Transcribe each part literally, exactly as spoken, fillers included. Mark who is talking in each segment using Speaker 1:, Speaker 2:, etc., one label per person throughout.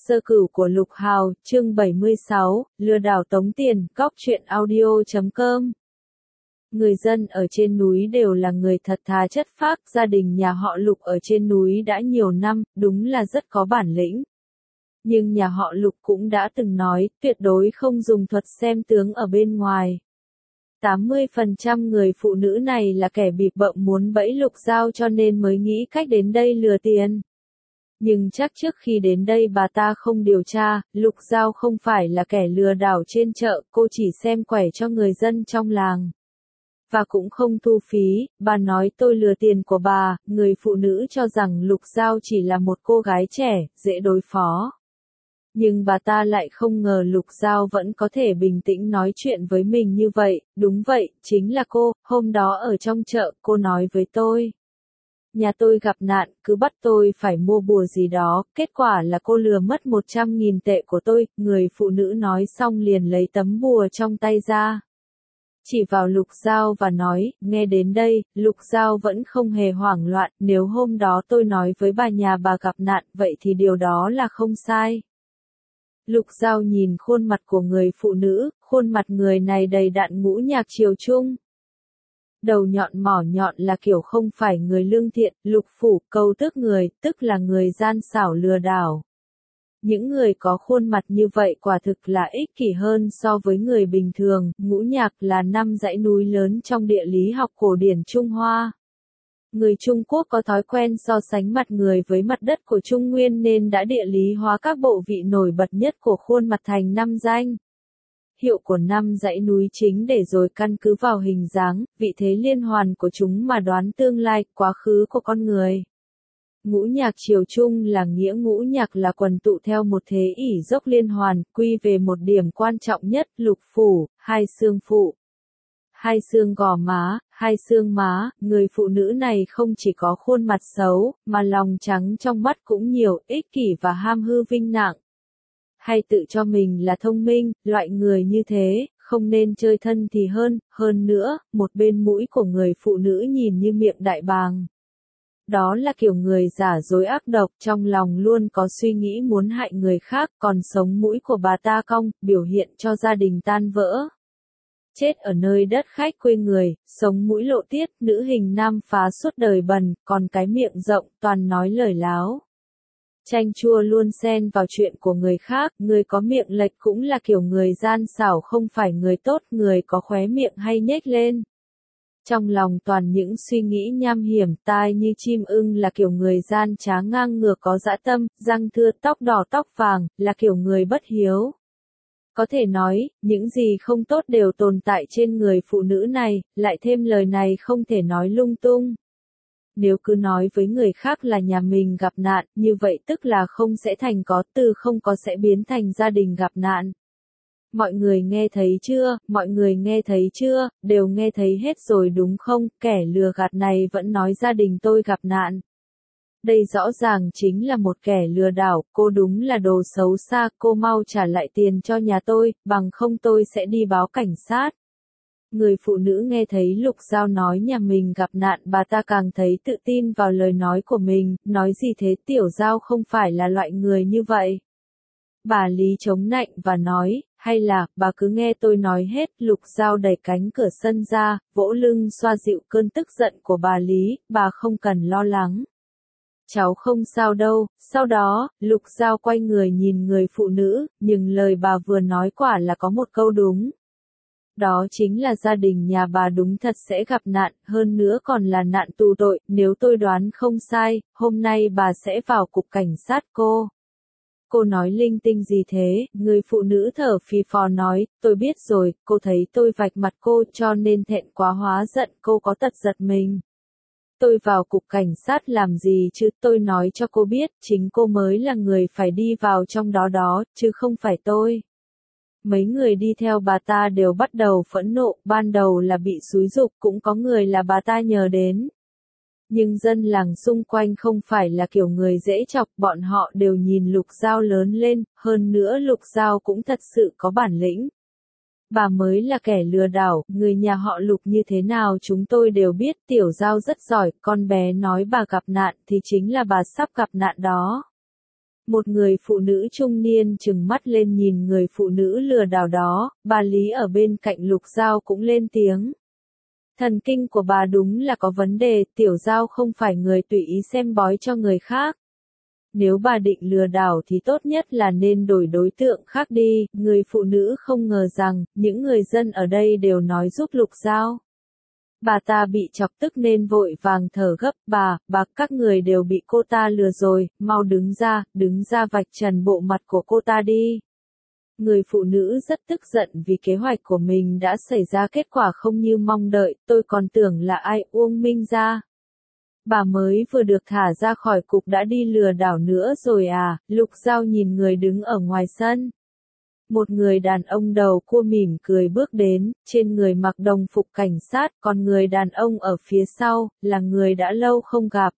Speaker 1: Sơ cửu của Lục Hào, chương bảy mươi sáu, lừa đảo tống tiền, cóc truyện audio chấm com. Người dân ở trên núi đều là người thật thà chất phác, gia đình nhà họ Lục ở trên núi đã nhiều năm, đúng là rất có bản lĩnh. Nhưng nhà họ Lục cũng đã từng nói, tuyệt đối không dùng thuật xem tướng ở bên ngoài. tám mươi phần trăm người phụ nữ này là kẻ bịp bợm muốn bẫy Lục Giao cho nên mới nghĩ cách đến đây lừa tiền. Nhưng chắc trước khi đến đây bà ta không điều tra, Lục Giao không phải là kẻ lừa đảo trên chợ, cô chỉ xem quẻ cho người dân trong làng. Và cũng không thu phí, bà nói tôi lừa tiền của bà, người phụ nữ cho rằng Lục Giao chỉ là một cô gái trẻ, dễ đối phó. Nhưng bà ta lại không ngờ Lục Giao vẫn có thể bình tĩnh nói chuyện với mình như vậy, đúng vậy, chính là cô, hôm đó ở trong chợ, cô nói với tôi. Nhà tôi gặp nạn, cứ bắt tôi phải mua bùa gì đó, kết quả là cô lừa mất một trăm nghìn tệ của tôi, người phụ nữ nói xong liền lấy tấm bùa trong tay ra. Chỉ vào Lục Giao và nói, nghe đến đây, Lục Giao vẫn không hề hoảng loạn, nếu hôm đó tôi nói với bà nhà bà gặp nạn, vậy thì điều đó là không sai. Lục Giao nhìn khuôn mặt của người phụ nữ, khuôn mặt người này đầy đặn ngũ nhạc triều trung. Đầu nhọn mỏ nhọn là kiểu không phải người lương thiện, Lục phủ, câu tước người, tức là người gian xảo lừa đảo. Những người có khuôn mặt như vậy quả thực là ích kỷ hơn so với người bình thường, ngũ nhạc là năm dãy núi lớn trong địa lý học cổ điển Trung Hoa. Người Trung Quốc có thói quen so sánh mặt người với mặt đất của Trung Nguyên nên đã địa lý hóa các bộ vị nổi bật nhất của khuôn mặt thành năm danh. Hiệu của năm dãy núi chính để rồi căn cứ vào hình dáng, vị thế liên hoàn của chúng mà đoán tương lai, quá khứ của con người. Ngũ nhạc triều trung là nghĩa ngũ nhạc là quần tụ theo một thế ỷ dốc liên hoàn, quy về một điểm quan trọng nhất, lục phủ, hai xương phụ. Hai xương gò má, hai xương má, người phụ nữ này không chỉ có khuôn mặt xấu, mà lòng trắng trong mắt cũng nhiều, ích kỷ và ham hư vinh nặng. Hay tự cho mình là thông minh, loại người như thế, không nên chơi thân thì hơn, hơn nữa, một bên mũi của người phụ nữ nhìn như miệng đại bàng. Đó là kiểu người giả dối ác độc, trong lòng luôn có suy nghĩ muốn hại người khác, còn sống mũi của bà ta cong, biểu hiện cho gia đình tan vỡ. Chết ở nơi đất khách quê người, sống mũi lộ tiết, nữ hình nam phá suốt đời bần, còn cái miệng rộng, toàn nói lời láo. Chanh chua luôn xen vào chuyện của người khác, người có miệng lệch cũng là kiểu người gian xảo không phải người tốt, người có khóe miệng hay nhếch lên. Trong lòng toàn những suy nghĩ nham hiểm, tai như chim ưng là kiểu người gian trá ngang ngược có dã tâm, răng thưa tóc đỏ tóc vàng, là kiểu người bất hiếu. Có thể nói, những gì không tốt đều tồn tại trên người phụ nữ này, lại thêm lời này không thể nói lung tung. Nếu cứ nói với người khác là nhà mình gặp nạn, như vậy tức là không sẽ thành có, từ không có sẽ biến thành gia đình gặp nạn. Mọi người nghe thấy chưa, mọi người nghe thấy chưa, đều nghe thấy hết rồi đúng không, kẻ lừa gạt này vẫn nói gia đình tôi gặp nạn. Đây rõ ràng chính là một kẻ lừa đảo, cô đúng là đồ xấu xa, cô mau trả lại tiền cho nhà tôi, bằng không tôi sẽ đi báo cảnh sát. Người phụ nữ nghe thấy Lục Giao nói nhà mình gặp nạn, bà ta càng thấy tự tin vào lời nói của mình, nói gì thế, Tiểu Giao không phải là loại người như vậy. Bà Lý chống nạnh và nói, hay là, bà cứ nghe tôi nói hết, Lục Giao đẩy cánh cửa sân ra, vỗ lưng xoa dịu cơn tức giận của bà Lý, bà không cần lo lắng. Cháu không sao đâu, sau đó, Lục Giao quay người nhìn người phụ nữ, nhưng lời bà vừa nói quả là có một câu đúng. Đó chính là gia đình nhà bà đúng thật sẽ gặp nạn, hơn nữa còn là nạn tù tội, nếu tôi đoán không sai, hôm nay bà sẽ vào cục cảnh sát cô. Cô nói linh tinh gì thế, người phụ nữ thở phì phò nói, tôi biết rồi, cô thấy tôi vạch mặt cô cho nên thẹn quá hóa giận, cô có tật giật mình. Tôi vào cục cảnh sát làm gì chứ, tôi nói cho cô biết, chính cô mới là người phải đi vào trong đó đó, chứ không phải tôi. Mấy người đi theo bà ta đều bắt đầu phẫn nộ, ban đầu là bị xúi giục, cũng có người là bà ta nhờ đến. Nhưng dân làng xung quanh không phải là kiểu người dễ chọc, bọn họ đều nhìn Lục Giao lớn lên, hơn nữa Lục Giao cũng thật sự có bản lĩnh. Bà mới là kẻ lừa đảo, người nhà họ Lục như thế nào chúng tôi đều biết, Tiểu Giao rất giỏi, con bé nói bà gặp nạn thì chính là bà sắp gặp nạn đó. Một người phụ nữ trung niên trừng mắt lên nhìn người phụ nữ lừa đảo đó, bà Lý ở bên cạnh Lục Giao cũng lên tiếng. Thần kinh của bà đúng là có vấn đề, Tiểu Giao không phải người tùy ý xem bói cho người khác. Nếu bà định lừa đảo thì tốt nhất là nên đổi đối tượng khác đi, người phụ nữ không ngờ rằng, những người dân ở đây đều nói giúp Lục Giao. Bà ta bị chọc tức nên vội vàng thở gấp, bà, bà, các người đều bị cô ta lừa rồi, mau đứng ra, đứng ra vạch trần bộ mặt của cô ta đi. Người phụ nữ rất tức giận vì kế hoạch của mình đã xảy ra kết quả không như mong đợi, tôi còn tưởng là ai Uông Minh Gia. Bà mới vừa được thả ra khỏi cục đã đi lừa đảo nữa rồi à, Lục Giao nhìn người đứng ở ngoài sân. Một người đàn ông đầu cua mỉm cười bước đến, trên người mặc đồng phục cảnh sát, còn người đàn ông ở phía sau, là người đã lâu không gặp.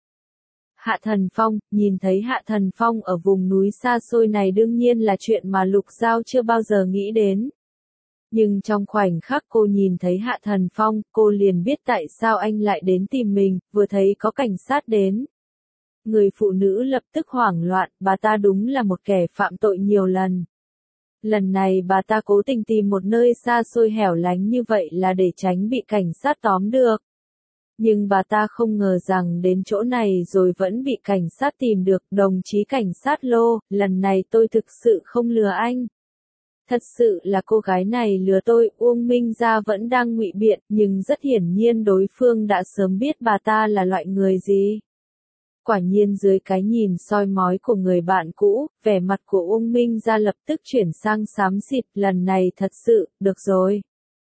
Speaker 1: Hạ Thần Phong, nhìn thấy Hạ Thần Phong ở vùng núi xa xôi này đương nhiên là chuyện mà Lục Giao chưa bao giờ nghĩ đến. Nhưng trong khoảnh khắc cô nhìn thấy Hạ Thần Phong, cô liền biết tại sao anh lại đến tìm mình, vừa thấy có cảnh sát đến. Người phụ nữ lập tức hoảng loạn, bà ta đúng là một kẻ phạm tội nhiều lần. Lần này bà ta cố tình tìm một nơi xa xôi hẻo lánh như vậy là để tránh bị cảnh sát tóm được. Nhưng bà ta không ngờ rằng đến chỗ này rồi vẫn bị cảnh sát tìm được. Đồng chí cảnh sát Lô, lần này tôi thực sự không lừa anh. Thật sự là cô gái này lừa tôi. Uông Minh Gia vẫn đang ngụy biện, nhưng rất hiển nhiên đối phương đã sớm biết bà ta là loại người gì. Quả nhiên dưới cái nhìn soi mói của người bạn cũ, vẻ mặt của Uông Minh Gia lập tức chuyển sang xám xịt, lần này thật sự, được rồi.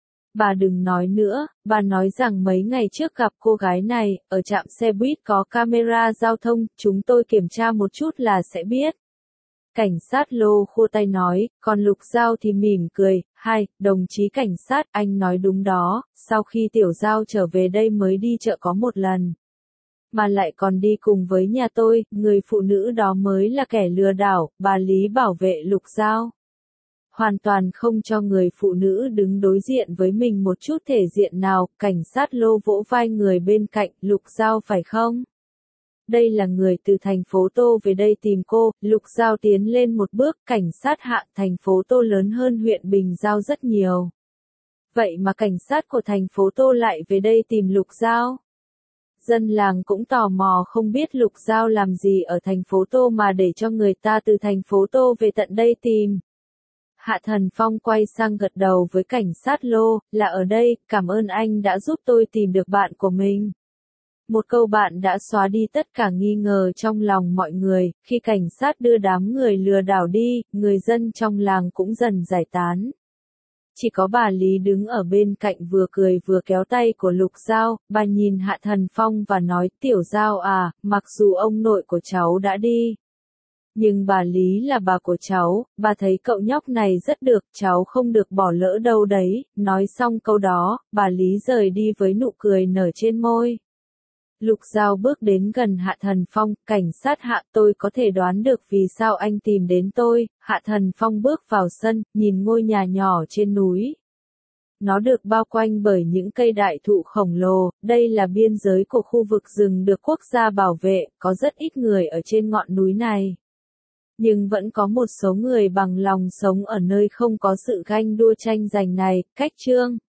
Speaker 1: Bà đừng nói nữa, bà nói rằng mấy ngày trước gặp cô gái này, ở trạm xe buýt có camera giao thông, chúng tôi kiểm tra một chút là sẽ biết. Cảnh sát Lô khua tay nói, còn Lục Giao thì mỉm cười, hai, đồng chí cảnh sát, anh nói đúng đó, sau khi Tiểu Giao trở về đây mới đi chợ có một lần. Mà lại còn đi cùng với nhà tôi, người phụ nữ đó mới là kẻ lừa đảo, bà Lý bảo vệ Lục Giao. Hoàn toàn không cho người phụ nữ đứng đối diện với mình một chút thể diện nào, cảnh sát Lô vỗ vai người bên cạnh, Lục Giao phải không? Đây là người từ thành phố Tô về đây tìm cô, Lục Giao tiến lên một bước, cảnh sát Hạ, thành phố Tô lớn hơn huyện Bình Giao rất nhiều. Vậy mà cảnh sát của thành phố Tô lại về đây tìm Lục Giao? Dân làng cũng tò mò không biết Lục Giao làm gì ở thành phố Tô mà để cho người ta từ thành phố Tô về tận đây tìm. Hạ Thần Phong quay sang gật đầu với cảnh sát Lô, là ở đây, cảm ơn anh đã giúp tôi tìm được bạn của mình. Một câu bạn đã xóa đi tất cả nghi ngờ trong lòng mọi người, khi cảnh sát đưa đám người lừa đảo đi, người dân trong làng cũng dần giải tán. Chỉ có bà Lý đứng ở bên cạnh vừa cười vừa kéo tay của Lục Giao, bà nhìn Hạ Thần Phong và nói, Tiểu Giao à, mặc dù ông nội của cháu đã đi. Nhưng bà Lý là bà của cháu, bà thấy cậu nhóc này rất được, cháu không được bỏ lỡ đâu đấy. Nói xong câu đó, bà Lý rời đi với nụ cười nở trên môi. Lục Giao bước đến gần Hạ Thần Phong, cảnh sát Hạ, tôi có thể đoán được vì sao anh tìm đến tôi. Hạ Thần Phong bước vào sân, nhìn ngôi nhà nhỏ trên núi. Nó được bao quanh bởi những cây đại thụ khổng lồ, đây là biên giới của khu vực rừng được quốc gia bảo vệ, có rất ít người ở trên ngọn núi này. Nhưng vẫn có một số người bằng lòng sống ở nơi không có sự ganh đua tranh giành này. Cách chương